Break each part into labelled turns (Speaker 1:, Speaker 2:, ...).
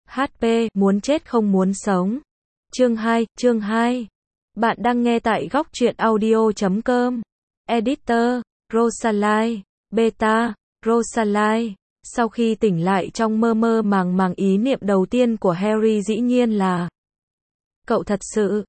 Speaker 1: HP, muốn chết không muốn sống. Chương 2. Bạn đang nghe tại góc truyện audio.com. Editor, Rosalind, Beta, Rosalind. Sau khi tỉnh lại trong mơ mơ màng màng, ý niệm đầu tiên của Harry dĩ nhiên là cậu thật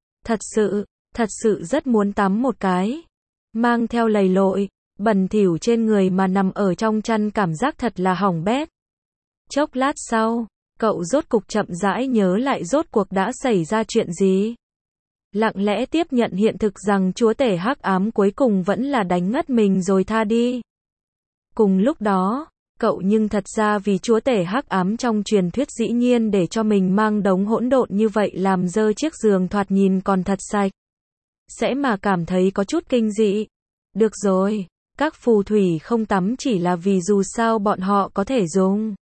Speaker 1: sự rất muốn tắm một cái. Mang theo lầy lội, bẩn thỉu trên người mà nằm ở trong chăn, cảm giác thật là hỏng bét. Chốc lát sau, cậu rốt cục chậm rãi nhớ lại rốt cuộc đã xảy ra chuyện gì. Lặng lẽ tiếp nhận hiện thực rằng chúa tể hắc ám cuối cùng vẫn là đánh ngất mình rồi tha đi. Cùng lúc đó, cậu nhưng thật ra vì chúa tể hắc ám trong truyền thuyết dĩ nhiên để cho mình mang đống hỗn độn như vậy làm dơ chiếc giường thoạt nhìn còn thật sạch sẽ mà cảm thấy có chút kinh dị. Được rồi, các phù thủy không tắm chỉ là vì dù sao bọn họ có thể dùng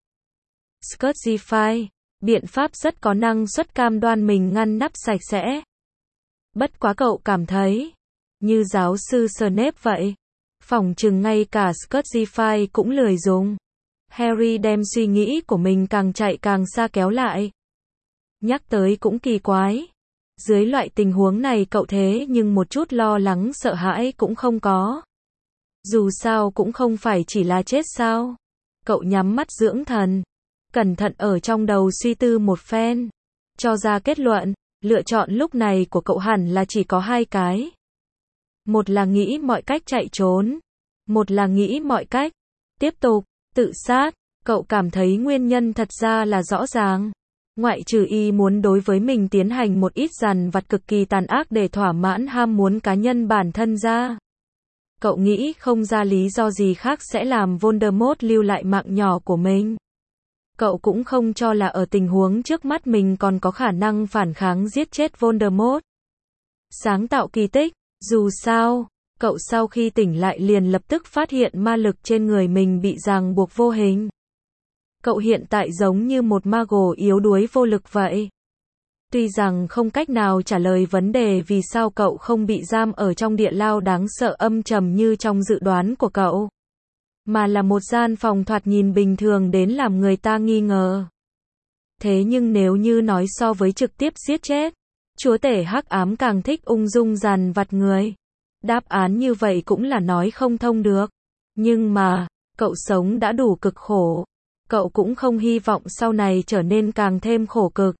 Speaker 1: Skirtify, biện pháp rất có năng suất cam đoan mình ngăn nắp sạch sẽ. Bất quá cậu cảm thấy, như giáo sư Snape vậy, phỏng chừng ngay cả Skirtify cũng lười dùng. Harry đem suy nghĩ của mình càng chạy càng xa kéo lại. Nhắc tới cũng kỳ quái. Dưới loại tình huống này cậu thế nhưng một chút lo lắng sợ hãi cũng không có. Dù sao cũng không phải chỉ là chết sao. Cậu nhắm mắt dưỡng thần, cẩn thận ở trong đầu suy tư một phen, cho ra kết luận, lựa chọn lúc này của cậu hẳn là chỉ có hai cái. Một là nghĩ mọi cách chạy trốn, một là nghĩ mọi cách tiếp tục tự sát. Cậu cảm thấy nguyên nhân thật ra là rõ ràng. Ngoại trừ y muốn đối với mình tiến hành một ít dằn vặt cực kỳ tàn ác để thỏa mãn ham muốn cá nhân bản thân ra, cậu nghĩ không ra lý do gì khác sẽ làm Voldemort lưu lại mạng nhỏ của mình. Cậu cũng không cho là ở tình huống trước mắt mình còn có khả năng phản kháng giết chết Voldemort. Sáng tạo kỳ tích. Dù sao, cậu sau khi tỉnh lại liền lập tức phát hiện ma lực trên người mình bị ràng buộc vô hình. Cậu hiện tại giống như một mago yếu đuối vô lực vậy. Tuy rằng không cách nào trả lời vấn đề vì sao cậu không bị giam ở trong địa lao đáng sợ âm trầm như trong dự đoán của cậu, mà là một gian phòng thoạt nhìn bình thường đến làm người ta nghi ngờ. Thế nhưng nếu như nói so với trực tiếp giết chết, chúa tể hắc ám càng thích ung dung dằn vặt người. Đáp án như vậy cũng là nói không thông được. Nhưng mà, cậu sống đã đủ cực khổ. Cậu cũng không hy vọng sau này trở nên càng thêm khổ cực.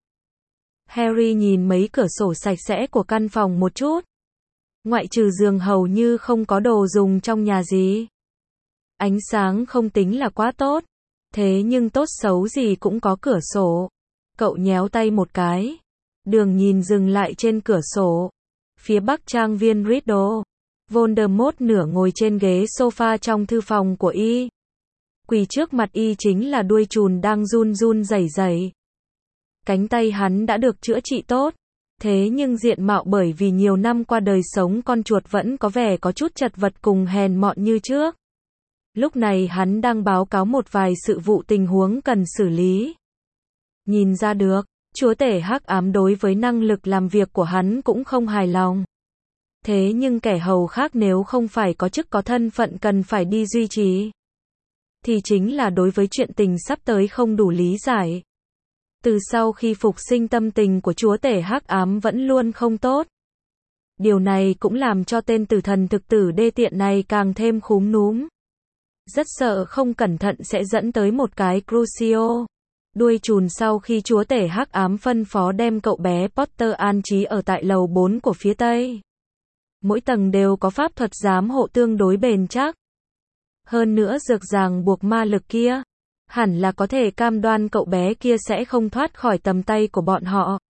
Speaker 1: Harry nhìn mấy cửa sổ sạch sẽ của căn phòng một chút. Ngoại trừ giường hầu như không có đồ dùng trong nhà gì. Ánh sáng không tính là quá tốt. Thế nhưng tốt xấu gì cũng có cửa sổ. Cậu nhéo tay một cái. Đường nhìn dừng lại trên cửa sổ. Phía bắc trang viên Riddle. Voldemort nửa ngồi trên ghế sofa trong thư phòng của y. Quỳ trước mặt y chính là đuôi trùn đang run run rẩy rẩy. Cánh tay hắn đã được chữa trị tốt. Thế nhưng diện mạo bởi vì nhiều năm qua đời sống con chuột vẫn có vẻ có chút chật vật cùng hèn mọn như trước. Lúc này hắn đang báo cáo một vài sự vụ tình huống cần xử lý. Nhìn ra được, chúa tể hắc ám đối với năng lực làm việc của hắn cũng không hài lòng. Thế nhưng kẻ hầu khác nếu không phải có chức có thân phận cần phải đi duy trì, thì chính là đối với chuyện tình sắp tới không đủ lý giải. Từ sau khi phục sinh tâm tình của chúa tể hắc ám vẫn luôn không tốt. Điều này cũng làm cho tên tử thần thực tử đê tiện này càng thêm khúm núm. Rất sợ không cẩn thận sẽ dẫn tới một cái Crucio. Đuôi trùn sau khi chúa tể hắc ám phân phó đem cậu bé Potter an trí ở tại lầu 4 của phía Tây. Mỗi tầng đều có pháp thuật giám hộ tương đối bền chắc. Hơn nữa dược ràng buộc ma lực kia, hẳn là có thể cam đoan cậu bé kia sẽ không thoát khỏi tầm tay của bọn họ.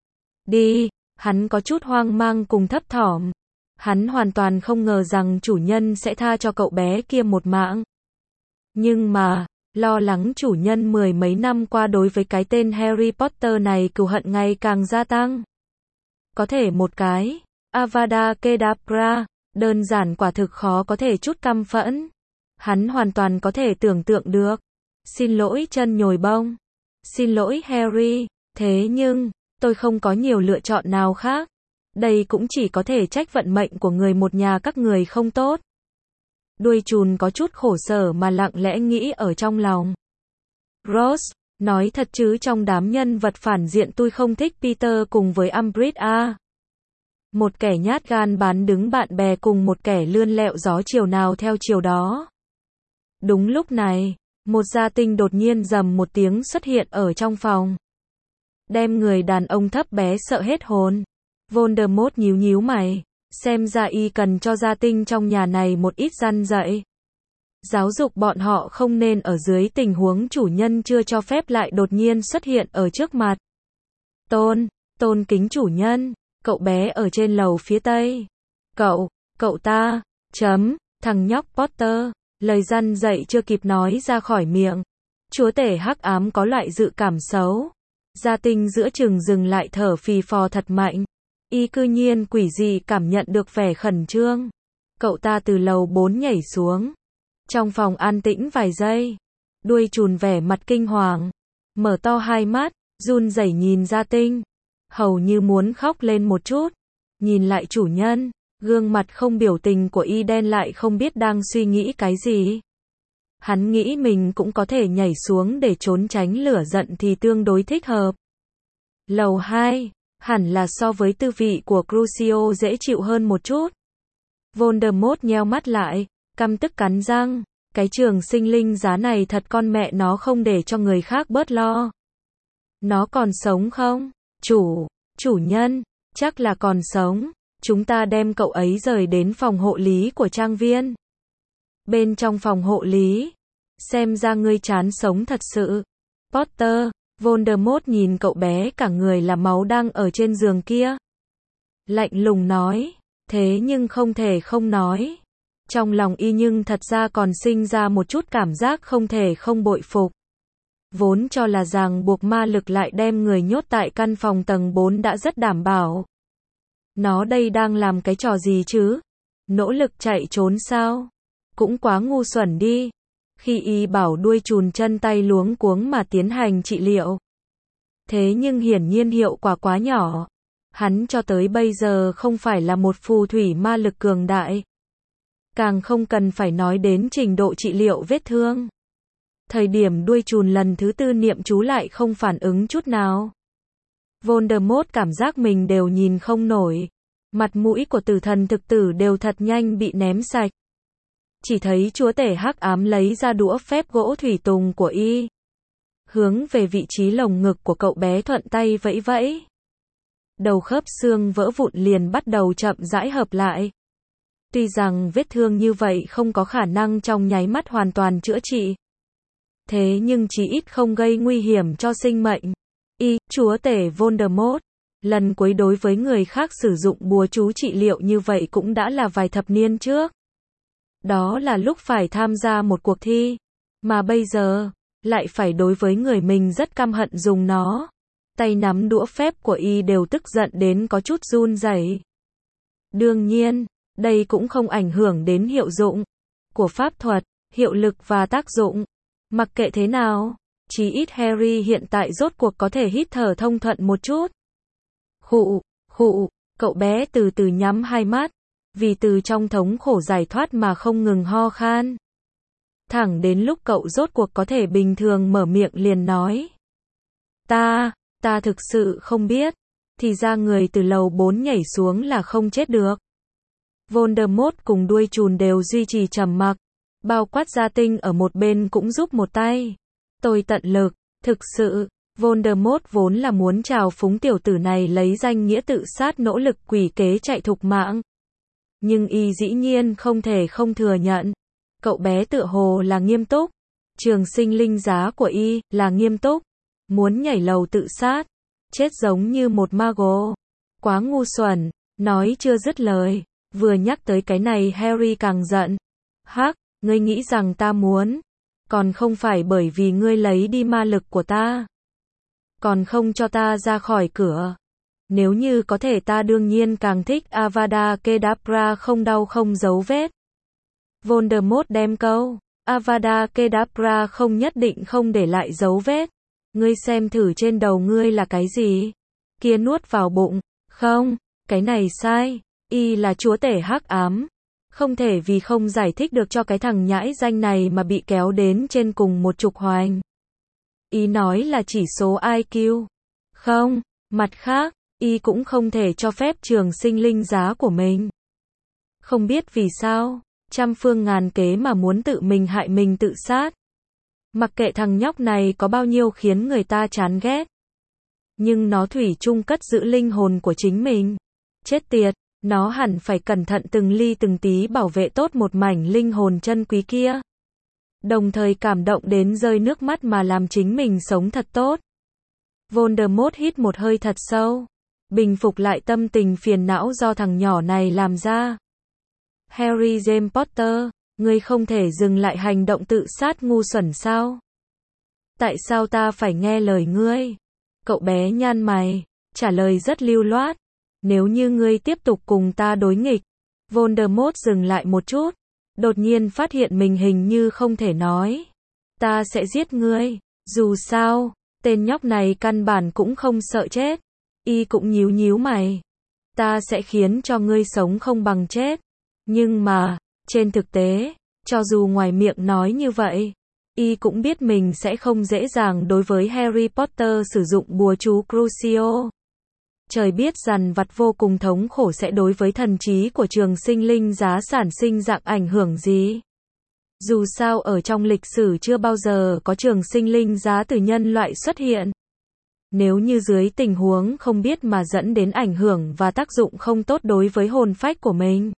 Speaker 1: Đi, hắn có chút hoang mang cùng thấp thỏm. Hắn hoàn toàn không ngờ rằng chủ nhân sẽ tha cho cậu bé kia một mạng. Nhưng mà, lo lắng chủ nhân mười mấy năm qua đối với cái tên Harry Potter này cừu hận ngày càng gia tăng. Có thể một cái Avada Kedavra, đơn giản quả thực khó có thể chút căm phẫn. Hắn hoàn toàn có thể tưởng tượng được. Xin lỗi chân nhồi bông. Xin lỗi Harry, thế nhưng, tôi không có nhiều lựa chọn nào khác. Đây cũng chỉ có thể trách vận mệnh của người một nhà các người không tốt. Đuôi trùn có chút khổ sở mà lặng lẽ nghĩ ở trong lòng. Rose, Nói thật chứ trong đám nhân vật phản diện tôi không thích Peter cùng với Umbridge à. Một kẻ nhát gan bán đứng bạn bè cùng một kẻ lươn lẹo gió chiều nào theo chiều đó. Đúng lúc này, một gia tinh đột nhiên rầm một tiếng xuất hiện ở trong phòng. Đem người đàn ông thấp bé sợ hết hồn. Voldemort nhíu nhíu mày. Xem ra y cần cho gia tinh trong nhà này một ít răn dạy. Giáo dục bọn họ không nên ở dưới tình huống chủ nhân chưa cho phép lại đột nhiên xuất hiện ở trước mặt. Tôn kính chủ nhân, cậu bé ở trên lầu phía tây. Cậu ta, thằng nhóc Potter, lời răn dạy chưa kịp nói ra khỏi miệng. Chúa tể hắc ám có loại dự cảm xấu. Gia tinh giữa chừng dừng lại thở phì phò thật mạnh. Y cư nhiên quỷ dị cảm nhận được vẻ khẩn trương. Cậu ta từ lầu 4 nhảy xuống. Trong phòng an tĩnh vài giây. Đuôi trùn vẻ mặt kinh hoàng. Mở to hai mắt, run rẩy nhìn gia tinh. Hầu như muốn khóc lên một chút. Nhìn lại chủ nhân, gương mặt không biểu tình của y đen lại không biết đang suy nghĩ cái gì. Hắn nghĩ mình cũng có thể nhảy xuống để trốn tránh lửa giận thì tương đối thích hợp. Lầu 2, hẳn là so với tư vị của Crucio dễ chịu hơn một chút. Voldemort nheo mắt lại, căm tức cắn răng. Cái trường sinh linh giá này thật con mẹ nó không để cho người khác bớt lo. Nó còn sống không? Chủ nhân, chắc là còn sống. Chúng ta đem cậu ấy rời đến phòng hộ lý của trang viên. Bên trong phòng hộ lý, xem ra ngươi chán sống thật sự. Potter, Voldemort nhìn cậu bé cả người là máu đang ở trên giường kia. Lạnh lùng nói, thế nhưng không thể không nói. Trong lòng y nhưng thật ra còn sinh ra một chút cảm giác không thể không bội phục. Vốn cho là ràng buộc ma lực lại đem người nhốt tại căn phòng tầng 4 đã rất đảm bảo. Nó đây đang làm cái trò gì chứ? Nỗ lực chạy trốn sao? Cũng quá ngu xuẩn đi. Khi y bảo đuôi trùn chân tay luống cuống mà tiến hành trị liệu. Thế nhưng hiển nhiên hiệu quả quá nhỏ. Hắn cho tới bây giờ không phải là một phù thủy ma lực cường đại. Càng không cần phải nói đến trình độ trị liệu vết thương. Thời điểm đuôi trùn lần thứ 4 niệm chú lại không phản ứng chút nào. Voldemort cảm giác mình đều nhìn không nổi. Mặt mũi của tử thần thực tử đều thật nhanh bị ném sạch. Chỉ thấy chúa tể hắc ám lấy ra đũa phép gỗ thủy tùng của y. Hướng về vị trí lồng ngực của cậu bé thuận tay vẫy vẫy. Đầu khớp xương vỡ vụn liền bắt đầu chậm rãi hợp lại. Tuy rằng vết thương như vậy không có khả năng trong nháy mắt hoàn toàn chữa trị. Thế nhưng chí ít không gây nguy hiểm cho sinh mệnh. Chúa tể Voldemort, lần cuối đối với người khác sử dụng bùa chú trị liệu như vậy cũng đã là vài thập niên trước. Đó là lúc phải tham gia một cuộc thi. Mà bây giờ, lại phải đối với người mình rất căm hận dùng nó. Tay nắm đũa phép của y đều tức giận đến có chút run rẩy. Đương nhiên, đây cũng không ảnh hưởng đến hiệu dụng của pháp thuật, hiệu lực và tác dụng. Mặc kệ thế nào, chí ít Harry hiện tại rốt cuộc có thể hít thở thông thuận một chút. Khụ, cậu bé từ từ nhắm hai mắt, vì từ trong thống khổ giải thoát mà không ngừng ho khan. Thẳng đến lúc cậu rốt cuộc có thể bình thường mở miệng liền nói. Ta thực sự không biết, thì ra người từ lầu 4 nhảy xuống là không chết được. Voldemort cùng đuôi trùn đều duy trì trầm mặc, bao quát gia tinh ở một bên cũng giúp một tay. Tôi tận lực, thực sự, Voldemort vốn là muốn trào phúng tiểu tử này lấy danh nghĩa tự sát nỗ lực quỷ kế chạy thục mạng. Nhưng y dĩ nhiên không thể không thừa nhận. Cậu bé tựa hồ là nghiêm túc. Trường sinh linh giá của y là nghiêm túc. Muốn nhảy lầu tự sát. Chết giống như một mago. Quá ngu xuẩn. Nói chưa dứt lời. Vừa nhắc tới cái này Harry càng giận. Hắc, ngươi nghĩ rằng ta muốn. Còn không phải bởi vì ngươi lấy đi ma lực của ta. Còn không cho ta ra khỏi cửa. Nếu như có thể ta đương nhiên càng thích Avada Kedavra không đau không dấu vết. Voldemort đem câu Avada Kedavra không nhất định không để lại dấu vết. Ngươi xem thử trên đầu ngươi là cái gì? Kia nuốt vào bụng. Không, cái này sai. Y là chúa tể hắc ám. Không thể vì không giải thích được cho cái thằng nhãi danh này mà bị kéo đến trên cùng một trục hoành. Ý nói là chỉ số IQ. Không, mặt khác, y cũng không thể cho phép trường sinh linh giá của mình. Không biết vì sao, trăm phương ngàn kế mà muốn tự mình hại mình tự sát. Mặc kệ thằng nhóc này có bao nhiêu khiến người ta chán ghét. Nhưng nó thủy chung cất giữ linh hồn của chính mình. Chết tiệt, nó hẳn phải cẩn thận từng ly từng tí bảo vệ tốt một mảnh linh hồn chân quý kia. Đồng thời cảm động đến rơi nước mắt mà làm chính mình sống thật tốt. Voldemort hít một hơi thật sâu, bình phục lại tâm tình phiền não do thằng nhỏ này làm ra. Harry James Potter, ngươi không thể dừng lại hành động tự sát ngu xuẩn sao? Tại sao ta phải nghe lời ngươi? Cậu bé nhăn mày, trả lời rất lưu loát. Nếu như ngươi tiếp tục cùng ta đối nghịch. Voldemort dừng lại một chút, đột nhiên phát hiện mình hình như không thể nói. Ta sẽ giết ngươi, dù sao, tên nhóc này căn bản cũng không sợ chết. Y cũng nhíu nhíu mày. Ta sẽ khiến cho ngươi sống không bằng chết. Nhưng mà, trên thực tế, cho dù ngoài miệng nói như vậy, y cũng biết mình sẽ không dễ dàng đối với Harry Potter sử dụng bùa chú Crucio. Trời biết dằn vặt vô cùng thống khổ sẽ đối với thần trí của trường sinh linh giá sản sinh dạng ảnh hưởng gì. Dù sao ở trong lịch sử chưa bao giờ có trường sinh linh giá từ nhân loại xuất hiện. Nếu như dưới tình huống không biết mà dẫn đến ảnh hưởng và tác dụng không tốt đối với hồn phách của mình.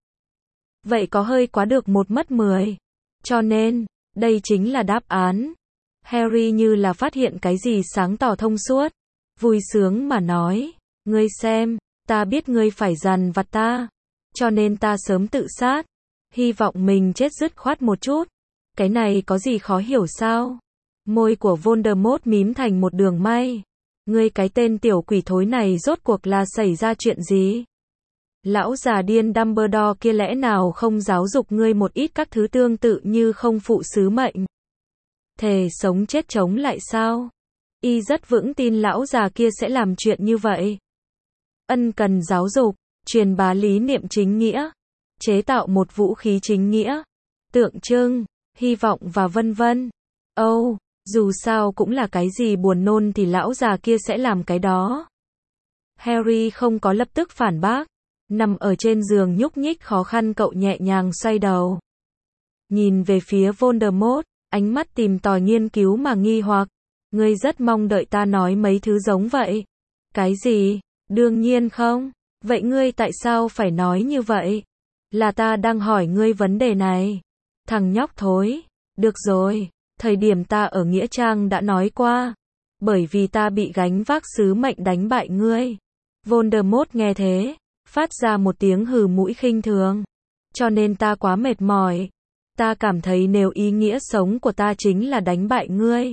Speaker 1: Vậy có hơi quá được một mất 10. Cho nên, đây chính là đáp án. Harry như là phát hiện cái gì sáng tỏ thông suốt. Vui sướng mà nói, ngươi xem, ta biết ngươi phải dằn vặt ta. Cho nên ta sớm tự sát. Hy vọng mình chết dứt khoát một chút. Cái này có gì khó hiểu sao? Môi của Voldemort mím thành một đường may. Ngươi cái tên tiểu quỷ thối này rốt cuộc là xảy ra chuyện gì? Lão già điên Dumbledore kia lẽ nào không giáo dục ngươi một ít các thứ tương tự như không phụ sứ mệnh? Thề sống chết chống lại sao? Y rất vững tin lão già kia sẽ làm chuyện như vậy. Ân cần giáo dục, truyền bá lý niệm chính nghĩa, chế tạo một vũ khí chính nghĩa, tượng trưng, hy vọng và vân vân. Dù sao cũng là cái gì buồn nôn thì lão già kia sẽ làm cái đó. Harry không có lập tức phản bác. Nằm ở trên giường nhúc nhích khó khăn cậu nhẹ nhàng xoay đầu. Nhìn về phía Voldemort, ánh mắt tìm tòi nghiên cứu mà nghi hoặc. Ngươi rất mong đợi ta nói mấy thứ giống vậy. Cái gì? Đương nhiên không. Vậy ngươi tại sao phải nói như vậy? Là ta đang hỏi ngươi vấn đề này. Thằng nhóc thối. Được rồi, thời điểm ta ở Nghĩa Trang đã nói qua. Bởi vì ta bị gánh vác sứ mệnh đánh bại ngươi. Voldemort nghe thế, phát ra một tiếng hừ mũi khinh thường. Cho nên ta quá mệt mỏi. Ta cảm thấy nếu ý nghĩa sống của ta chính là đánh bại ngươi.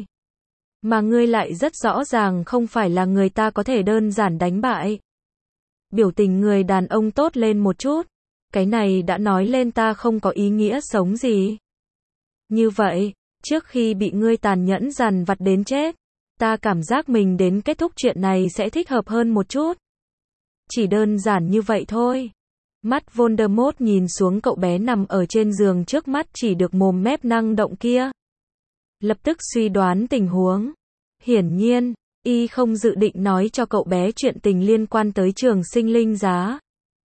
Speaker 1: Mà ngươi lại rất rõ ràng không phải là người ta có thể đơn giản đánh bại. Biểu tình người đàn ông tốt lên một chút. Cái này đã nói lên ta không có ý nghĩa sống gì. Như vậy, trước khi bị ngươi tàn nhẫn dằn vặt đến chết, ta cảm giác mình đến kết thúc chuyện này sẽ thích hợp hơn một chút. Chỉ đơn giản như vậy thôi. Mắt Voldemort nhìn xuống cậu bé nằm ở trên giường trước mắt chỉ được mồm mép năng động kia. Lập tức suy đoán tình huống. Hiển nhiên, y không dự định nói cho cậu bé chuyện tình liên quan tới trường sinh linh giá.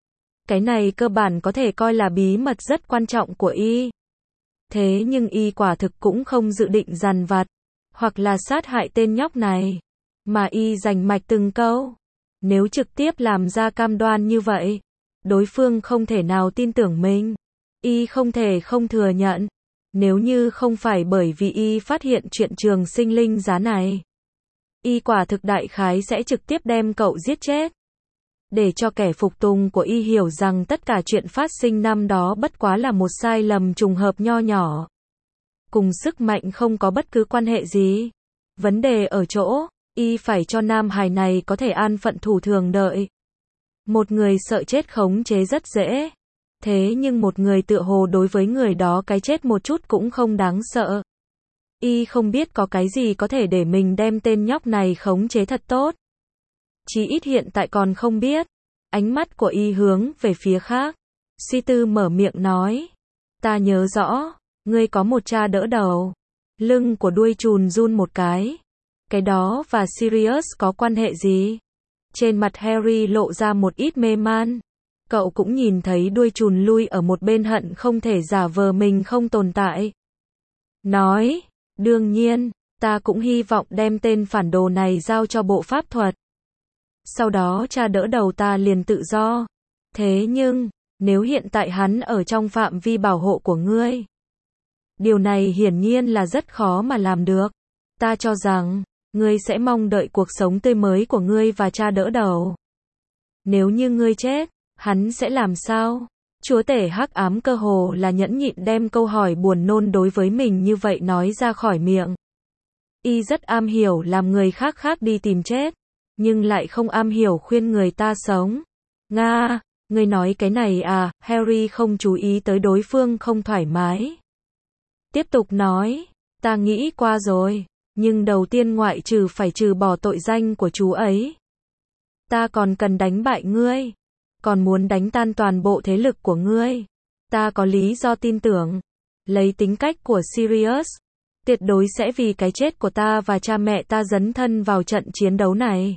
Speaker 1: Cái này cơ bản có thể coi là bí mật rất quan trọng của y. Thế nhưng y quả thực cũng không dự định dằn vặt, hoặc là sát hại tên nhóc này. Mà y rành mạch từng câu. Nếu trực tiếp làm ra cam đoan như vậy, đối phương không thể nào tin tưởng mình. Y không thể không thừa nhận. Nếu như không phải bởi vì y phát hiện chuyện trường sinh linh giá này, y quả thực đại khái sẽ trực tiếp đem cậu giết chết. Để cho kẻ phục tùng của y hiểu rằng tất cả chuyện phát sinh năm đó bất quá là một sai lầm trùng hợp nho nhỏ. Cùng sức mạnh không có bất cứ quan hệ gì. Vấn đề ở chỗ, y phải cho nam hài này có thể an phận thủ thường đợi. Một người sợ chết khống chế rất dễ. Thế nhưng một người tựa hồ đối với người đó cái chết một chút cũng không đáng sợ. Y không biết có cái gì có thể để mình đem tên nhóc này khống chế thật tốt. Chí ít hiện tại còn không biết. Ánh mắt của y hướng về phía khác. Suy tư mở miệng nói. Ta nhớ rõ, ngươi có một cha đỡ đầu. Lưng của đuôi trùn run một cái. Cái đó và Sirius có quan hệ gì? Trên mặt Harry lộ ra một ít mê man. Cậu cũng nhìn thấy đuôi chùn lui ở một bên hận không thể giả vờ mình không tồn tại. Nói, đương nhiên, ta cũng hy vọng đem tên phản đồ này giao cho bộ pháp thuật. Sau đó cha đỡ đầu ta liền tự do. Thế nhưng, nếu hiện tại hắn ở trong phạm vi bảo hộ của ngươi, điều này hiển nhiên là rất khó mà làm được. Ta cho rằng, ngươi sẽ mong đợi cuộc sống tươi mới của ngươi và cha đỡ đầu. Nếu như ngươi chết, hắn sẽ làm sao? Chúa tể hắc ám cơ hồ là nhẫn nhịn đem câu hỏi buồn nôn đối với mình như vậy nói ra khỏi miệng. Y rất am hiểu làm người khác khác đi tìm chết, nhưng lại không am hiểu khuyên người ta sống. Nga, ngươi nói cái này à? Harry không chú ý tới đối phương không thoải mái. Tiếp tục nói, ta nghĩ qua rồi, nhưng đầu tiên ngoại trừ phải trừ bỏ tội danh của chú ấy, ta còn cần đánh bại ngươi, còn muốn đánh tan toàn bộ thế lực của ngươi. Ta có lý do tin tưởng, lấy tính cách của Sirius, tuyệt đối sẽ vì cái chết của ta và cha mẹ ta dấn thân vào trận chiến đấu này.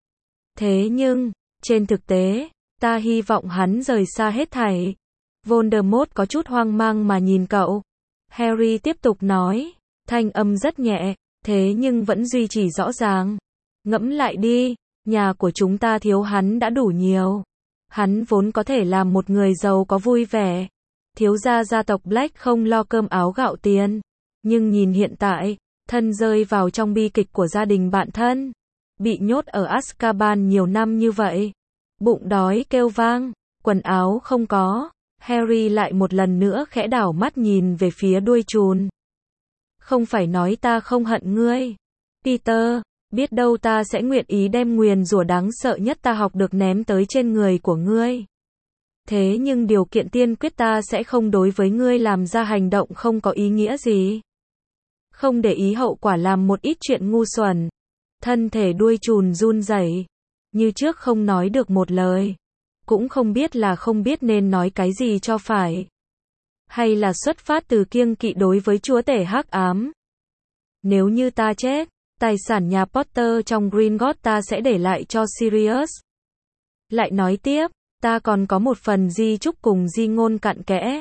Speaker 1: Thế nhưng, trên thực tế, ta hy vọng hắn rời xa hết thảy. Voldemort có chút hoang mang mà nhìn cậu. Harry tiếp tục nói, thanh âm rất nhẹ, thế nhưng vẫn duy trì rõ ràng. Ngẫm lại đi, nhà của chúng ta thiếu hắn đã đủ nhiều. Hắn vốn có thể làm một người giàu có vui vẻ. Thiếu gia gia tộc Black không lo cơm áo gạo tiền. Nhưng nhìn hiện tại, thân rơi vào trong bi kịch của gia đình bạn thân. Bị nhốt ở Azkaban nhiều năm như vậy. Bụng đói kêu vang, quần áo không có. Harry lại một lần nữa khẽ đảo mắt nhìn về phía đuôi chùn. Không phải nói ta không hận ngươi, Peter, biết đâu ta sẽ nguyện ý đem nguyền rủa đáng sợ nhất ta học được ném tới trên người của ngươi. Thế nhưng điều kiện tiên quyết ta sẽ không đối với ngươi làm ra hành động không có ý nghĩa gì. Không để ý hậu quả làm một ít chuyện ngu xuẩn. Thân thể đuôi chùn run rẩy, như trước không nói được một lời. Cũng không biết là không biết nên nói cái gì cho phải. Hay là xuất phát từ kiêng kỵ đối với chúa tể hắc ám. Nếu như ta chết, tài sản nhà Potter trong Gringotts ta sẽ để lại cho Sirius. Lại nói tiếp, ta còn có một phần di chúc cùng di ngôn cặn kẽ.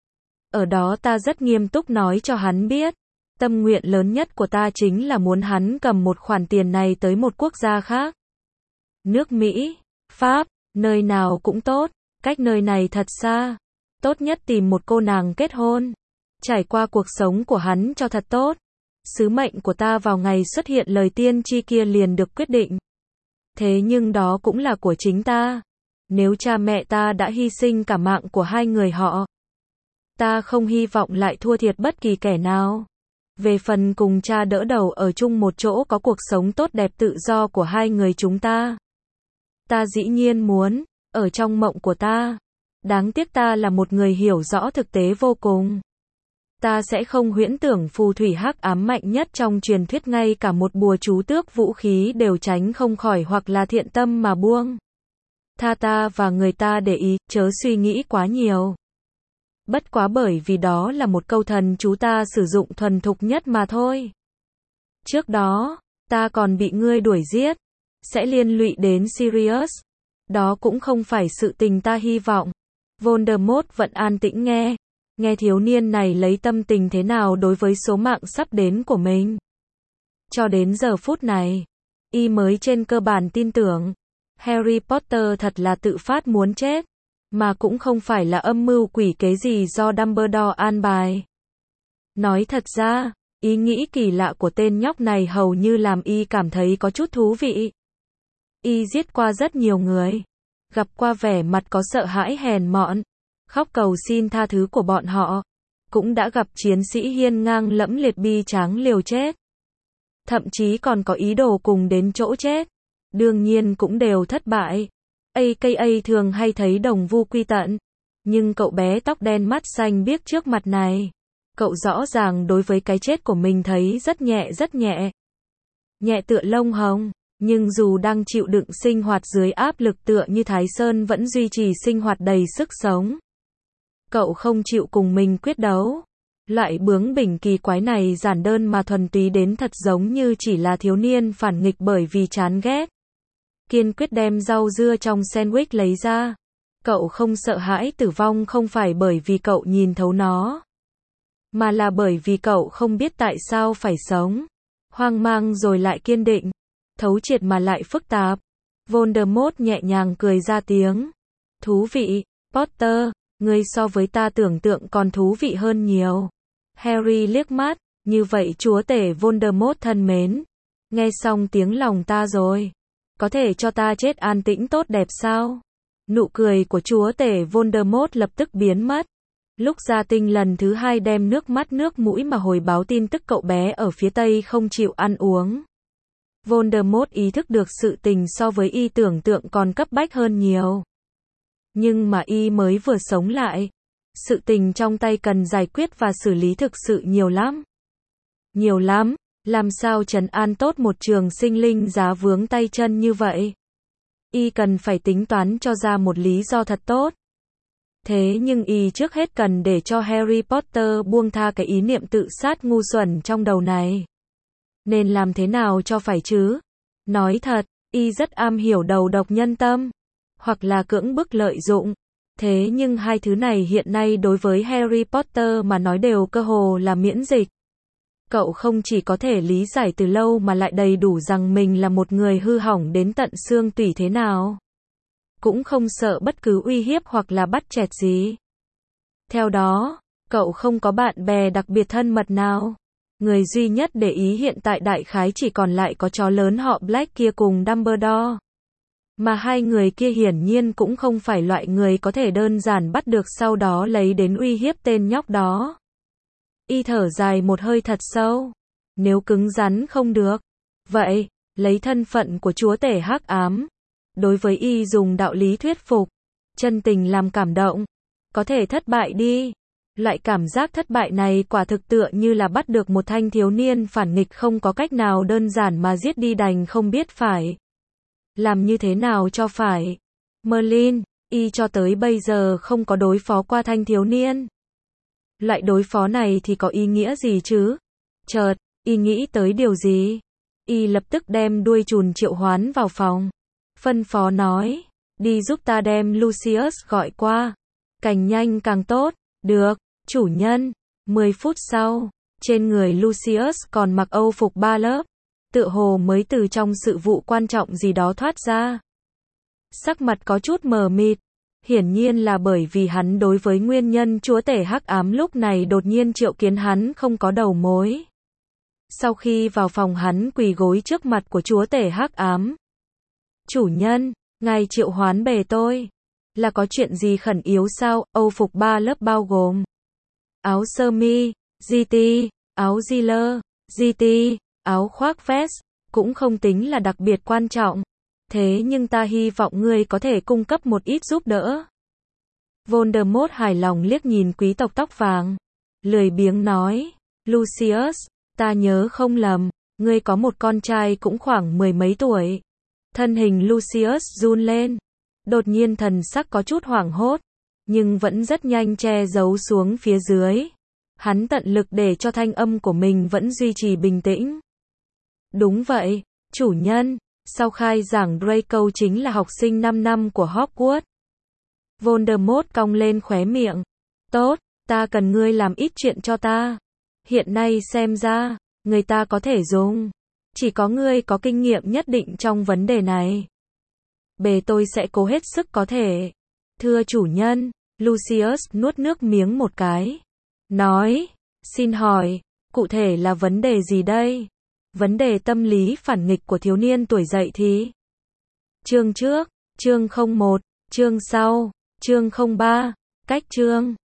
Speaker 1: Ở đó ta rất nghiêm túc nói cho hắn biết, tâm nguyện lớn nhất của ta chính là muốn hắn cầm một khoản tiền này tới một quốc gia khác. Nước Mỹ, Pháp, nơi nào cũng tốt, cách nơi này thật xa. Tốt nhất tìm một cô nàng kết hôn. Trải qua cuộc sống của hắn cho thật tốt. Sứ mệnh của ta vào ngày xuất hiện lời tiên tri kia liền được quyết định. Thế nhưng đó cũng là của chính ta. Nếu cha mẹ ta đã hy sinh cả mạng của hai người họ, ta không hy vọng lại thua thiệt bất kỳ kẻ nào. Về phần cùng cha đỡ đầu ở chung một chỗ có cuộc sống tốt đẹp tự do của hai người chúng ta, ta dĩ nhiên muốn, ở trong mộng của ta. Đáng tiếc ta là một người hiểu rõ thực tế vô cùng. Ta sẽ không huyễn tưởng phù thủy hắc ám mạnh nhất trong truyền thuyết ngay cả một bùa chú tước vũ khí đều tránh không khỏi hoặc là thiện tâm mà buông. Tha ta và người ta để ý, chớ suy nghĩ quá nhiều. Bất quá bởi vì đó là một câu thần chú ta sử dụng thuần thục nhất mà thôi. Trước đó, ta còn bị ngươi đuổi giết, sẽ liên lụy đến Sirius. Đó cũng không phải sự tình ta hy vọng. Voldemort vẫn an tĩnh nghe thiếu niên này lấy tâm tình thế nào đối với số mạng sắp đến của mình. Cho đến giờ phút này, y mới trên cơ bản tin tưởng, Harry Potter thật là tự phát muốn chết, mà cũng không phải là âm mưu quỷ kế gì do Dumbledore an bài. Nói thật ra, ý nghĩ kỳ lạ của tên nhóc này hầu như làm y cảm thấy có chút thú vị. Y giết qua rất nhiều người, gặp qua vẻ mặt có sợ hãi hèn mọn, khóc cầu xin tha thứ của bọn họ, cũng đã gặp chiến sĩ hiên ngang lẫm liệt bi tráng liều chết. Thậm chí còn có ý đồ cùng đến chỗ chết. Đương nhiên cũng đều thất bại. AKA thường hay thấy đồng vu quy tận. Nhưng cậu bé tóc đen mắt xanh biếc trước mặt này, cậu rõ ràng đối với cái chết của mình thấy rất nhẹ rất nhẹ. Nhẹ tựa lông hồng. Nhưng dù đang chịu đựng sinh hoạt dưới áp lực tựa như Thái Sơn vẫn duy trì sinh hoạt đầy sức sống. Cậu không chịu cùng mình quyết đấu. Loại bướng bỉnh kỳ quái này giản đơn mà thuần túy đến thật giống như chỉ là thiếu niên phản nghịch bởi vì chán ghét. Kiên quyết đem rau dưa trong sandwich lấy ra. Cậu không sợ hãi tử vong không phải bởi vì cậu nhìn thấu nó, mà là bởi vì cậu không biết tại sao phải sống. Hoang mang rồi lại kiên định, thấu triệt mà lại phức tạp. Voldemort nhẹ nhàng cười ra tiếng. Thú vị, Potter, ngươi so với ta tưởng tượng còn thú vị hơn nhiều. Harry liếc mắt, như vậy chúa tể Voldemort thân mến. Nghe xong tiếng lòng ta rồi. Có thể cho ta chết an tĩnh tốt đẹp sao? Nụ cười của chúa tể Voldemort lập tức biến mất. Lúc ra tinh lần thứ 2 đem nước mắt nước mũi mà hồi báo tin tức cậu bé ở phía Tây không chịu ăn uống. Voldemort ý thức được sự tình so với y tưởng tượng còn cấp bách hơn nhiều. Nhưng mà y mới vừa sống lại. Sự tình trong tay cần giải quyết và xử lý thực sự nhiều lắm. Nhiều lắm, làm sao trấn an tốt một trường sinh linh giá vướng tay chân như vậy? Y cần phải tính toán cho ra một lý do thật tốt. Thế nhưng y trước hết cần để cho Harry Potter buông tha cái ý niệm tự sát ngu xuẩn trong đầu này. Nên làm thế nào cho phải chứ? Nói thật, y rất am hiểu đầu độc nhân tâm, hoặc là cưỡng bức lợi dụng. Thế nhưng hai thứ này hiện nay đối với Harry Potter mà nói đều cơ hồ là miễn dịch. Cậu không chỉ có thể lý giải từ lâu mà lại đầy đủ rằng mình là một người hư hỏng đến tận xương tủy thế nào. Cũng không sợ bất cứ uy hiếp hoặc là bắt chẹt gì. Theo đó, cậu không có bạn bè đặc biệt thân mật nào. Người duy nhất để ý hiện tại đại khái chỉ còn lại có chó lớn họ Black kia cùng Dumbledore. Mà hai người kia hiển nhiên cũng không phải loại người có thể đơn giản bắt được sau đó lấy đến uy hiếp tên nhóc đó. Y thở dài một hơi thật sâu. Nếu cứng rắn không được, vậy, lấy thân phận của chúa tể hắc ám. Đối với y dùng đạo lý thuyết phục, chân tình làm cảm động. Có thể thất bại đi. Loại cảm giác thất bại này quả thực tựa như là bắt được một thanh thiếu niên phản nghịch không có cách nào đơn giản mà giết đi đành không biết phải làm như thế nào cho phải. Merlin, y cho tới bây giờ không có đối phó qua thanh thiếu niên. Loại đối phó này thì có ý nghĩa gì chứ? Chợt, y nghĩ tới điều gì? Y lập tức đem đuôi trùn triệu hoán vào phòng. Phân phó nói, đi giúp ta đem Lucius gọi qua. Càng nhanh càng tốt. Được, chủ nhân. 10 phút sau, trên người Lucius còn mặc âu phục 3 lớp. Tựa hồ mới từ trong sự vụ quan trọng gì đó thoát ra. Sắc mặt có chút mờ mịt. Hiển nhiên là bởi vì hắn đối với nguyên nhân chúa tể hắc ám lúc này đột nhiên triệu kiến hắn không có đầu mối. Sau khi vào phòng hắn quỳ gối trước mặt của chúa tể hắc ám. Chủ nhân, ngài triệu hoán bề tôi. Là có chuyện gì khẩn yếu sao? Âu phục 3 lớp bao gồm áo sơ mi, GT, áo Ziller, GT, áo khoác vest, cũng không tính là đặc biệt quan trọng. Thế nhưng ta hy vọng ngươi có thể cung cấp một ít giúp đỡ. Voldemort hài lòng liếc nhìn quý tộc tóc vàng. Lười biếng nói, Lucius, ta nhớ không lầm, ngươi có một con trai cũng khoảng 10 mấy tuổi. Thân hình Lucius run lên. Đột nhiên thần sắc có chút hoảng hốt, nhưng vẫn rất nhanh che giấu xuống phía dưới. Hắn tận lực để cho thanh âm của mình vẫn duy trì bình tĩnh. Đúng vậy, chủ nhân, sau khai giảng Draco chính là học sinh 5 năm của Hogwarts. Voldemort cong lên khóe miệng. Tốt, ta cần ngươi làm ít chuyện cho ta. Hiện nay xem ra, người ta có thể dùng. Chỉ có ngươi có kinh nghiệm nhất định trong vấn đề này. Bề tôi sẽ cố hết sức có thể. Thưa chủ nhân, Lucius nuốt nước miếng một cái. Nói, xin hỏi, cụ thể là vấn đề gì đây? Vấn đề tâm lý phản nghịch của thiếu niên tuổi dậy thì. Chương trước, chương 01, chương sau, chương 03, cách chương.